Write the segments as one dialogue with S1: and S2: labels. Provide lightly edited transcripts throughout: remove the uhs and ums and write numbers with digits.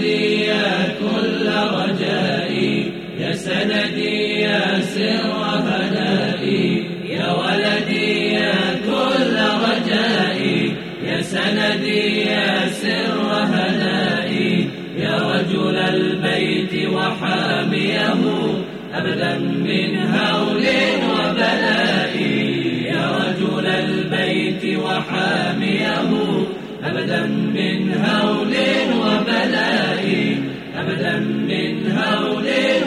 S1: ولدي يا كل رجائي، يا سندي يا سر هنائي، يا ولدي يا كل رجائي، يا سندي يا سر هنائي، يا رجل البيت وحاميه أبدا من هول وبلاء، يا رجل البيت وحاميه أبدا من هول وبلاء، أبدا من هول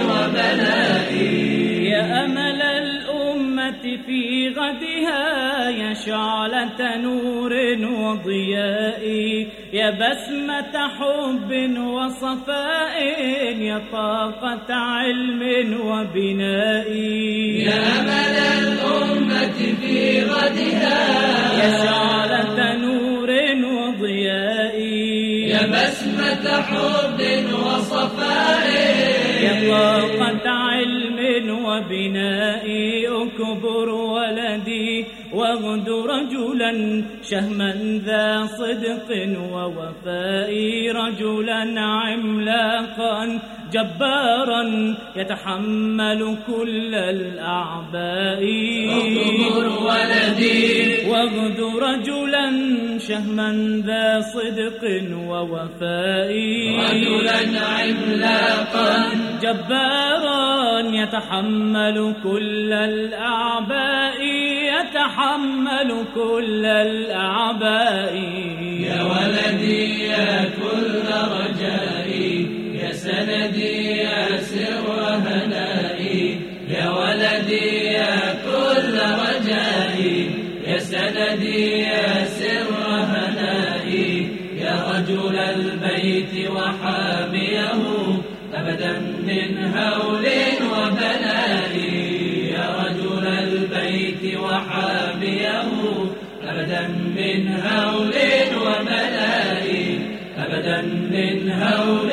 S1: وبلاء.
S2: يا أمل الأمة في غدها، يا شعلة نور وضياء، يا بسمة حب وصفاء، يا طاقة علم وبناء.
S1: يا أمل الأمة في غدها،
S2: يا شعلة نور وضياء،
S1: يا بسمة حب وصفاء،
S2: يا طاقة علم وبناء. أكبر ولدي واغد رجلا شهما ذا صدق ووفاء، رجلا عملاقا جبارا يتحمل كل الأعباء.
S1: أكبر ولدي
S2: واغد رجلا شهما ذا صدق ووفاء،
S1: رجلا عملاقا
S2: جبارا يتحمل كل الأعباء، يتحمل كل الأعباء.
S1: يا ولدي يا كل رجائي، يا سندي يا سر هنائي، يا ولدي يا كل رجائي، يا سندي يا سر هنائي، يا رجل البيت وحاميه أبدا من هول وبلاء، يا رجل البيت وحاميه أبدا من هول وبلاء، أبدا من هول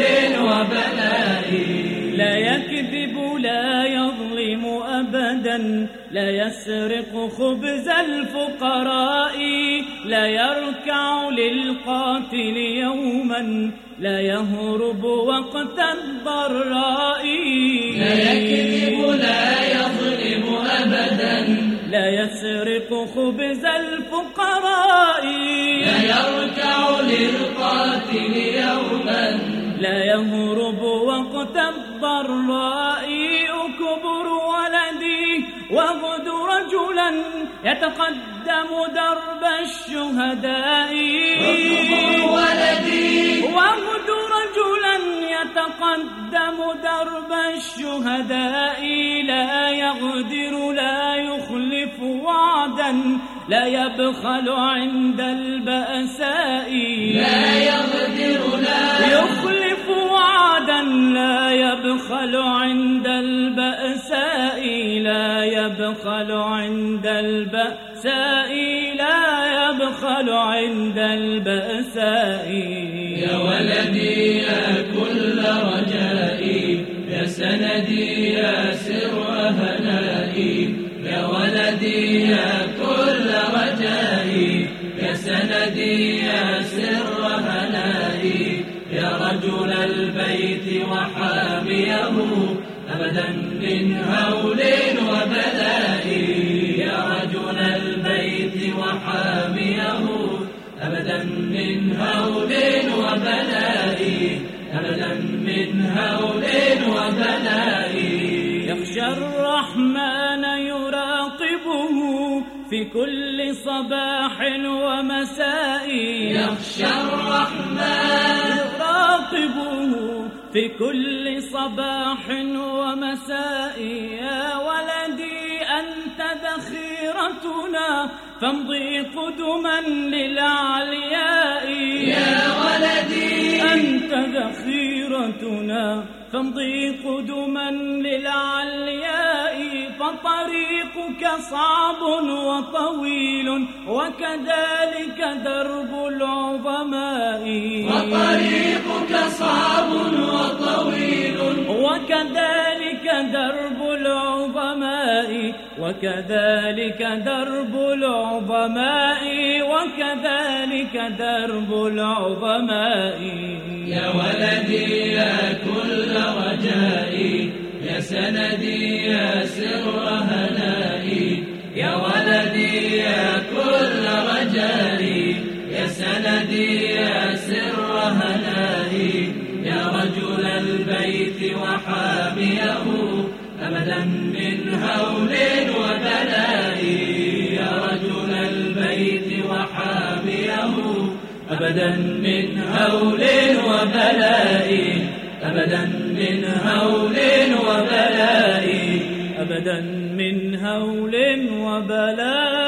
S1: وبلاء.
S2: لا يكذب لا يظلم أبدا، لا يسرق خبز الفقراء، لا يركع للقاتل يوما، لا يهرب وقت الضراء.
S1: لا يكذب لا يظلم أبدا،
S2: لا يسرق خبز الفقراء،
S1: لا يركع للقاتل يوما،
S2: لا يهرب وقت الضراء. أكبر ولدي واغد رجلا يتقدم درب الشهداء،
S1: أكبر ولدي
S2: واغد رجلا يتقدم درب الشهداء، لا يغدر لا يخلف وعدا، لا يبخل عند البأساء،
S1: لا يغدر لا
S2: يخلف وعدا، لا يبخل عند البأساء، لا يبخل عند البأساء، لا يبخل عند البأساء.
S1: يا ولدي يا كل رجائي، يا سندي يا سر هنائي، يا ولدي يا كل رجائي، يا سندي يا سر هنائي، يا رجل البيت وحاميه أبدا من هول وبلاء، يا رجل البيت وحاميه أبدا من هول وبلاء، أبدا من هول وبلاء.
S2: يخشى الرحمن يراقبه في كل صباح ومساء،
S1: يخشى الرحمن
S2: يراقبه في كل صباح ومساء. يا ولدي أنت ذخيرتنا فامضي قدما للعلياء،
S1: يا ولدي
S2: أنت ذخيرتنا فامضي قدما للعلياء. فطريقك صعب وطويل وكذلك درب العظماء،
S1: وطريقك صعب وطويل
S2: وكذلك درب العظماء، وكذلك درب العظماء، وكذلك درب العظماء.
S1: يا ولدي سندي يا سر هنائي، يا ولدي يا كل رجائي، يا سندي يا سر هنائي، يا رجل البيت وحاميه أبدا من هول وبلاء، يا رجل البيت وحاميه أبدا من هول وبلاء، أبدا من هول وبلاء،
S2: أبدا من هول وبلاء.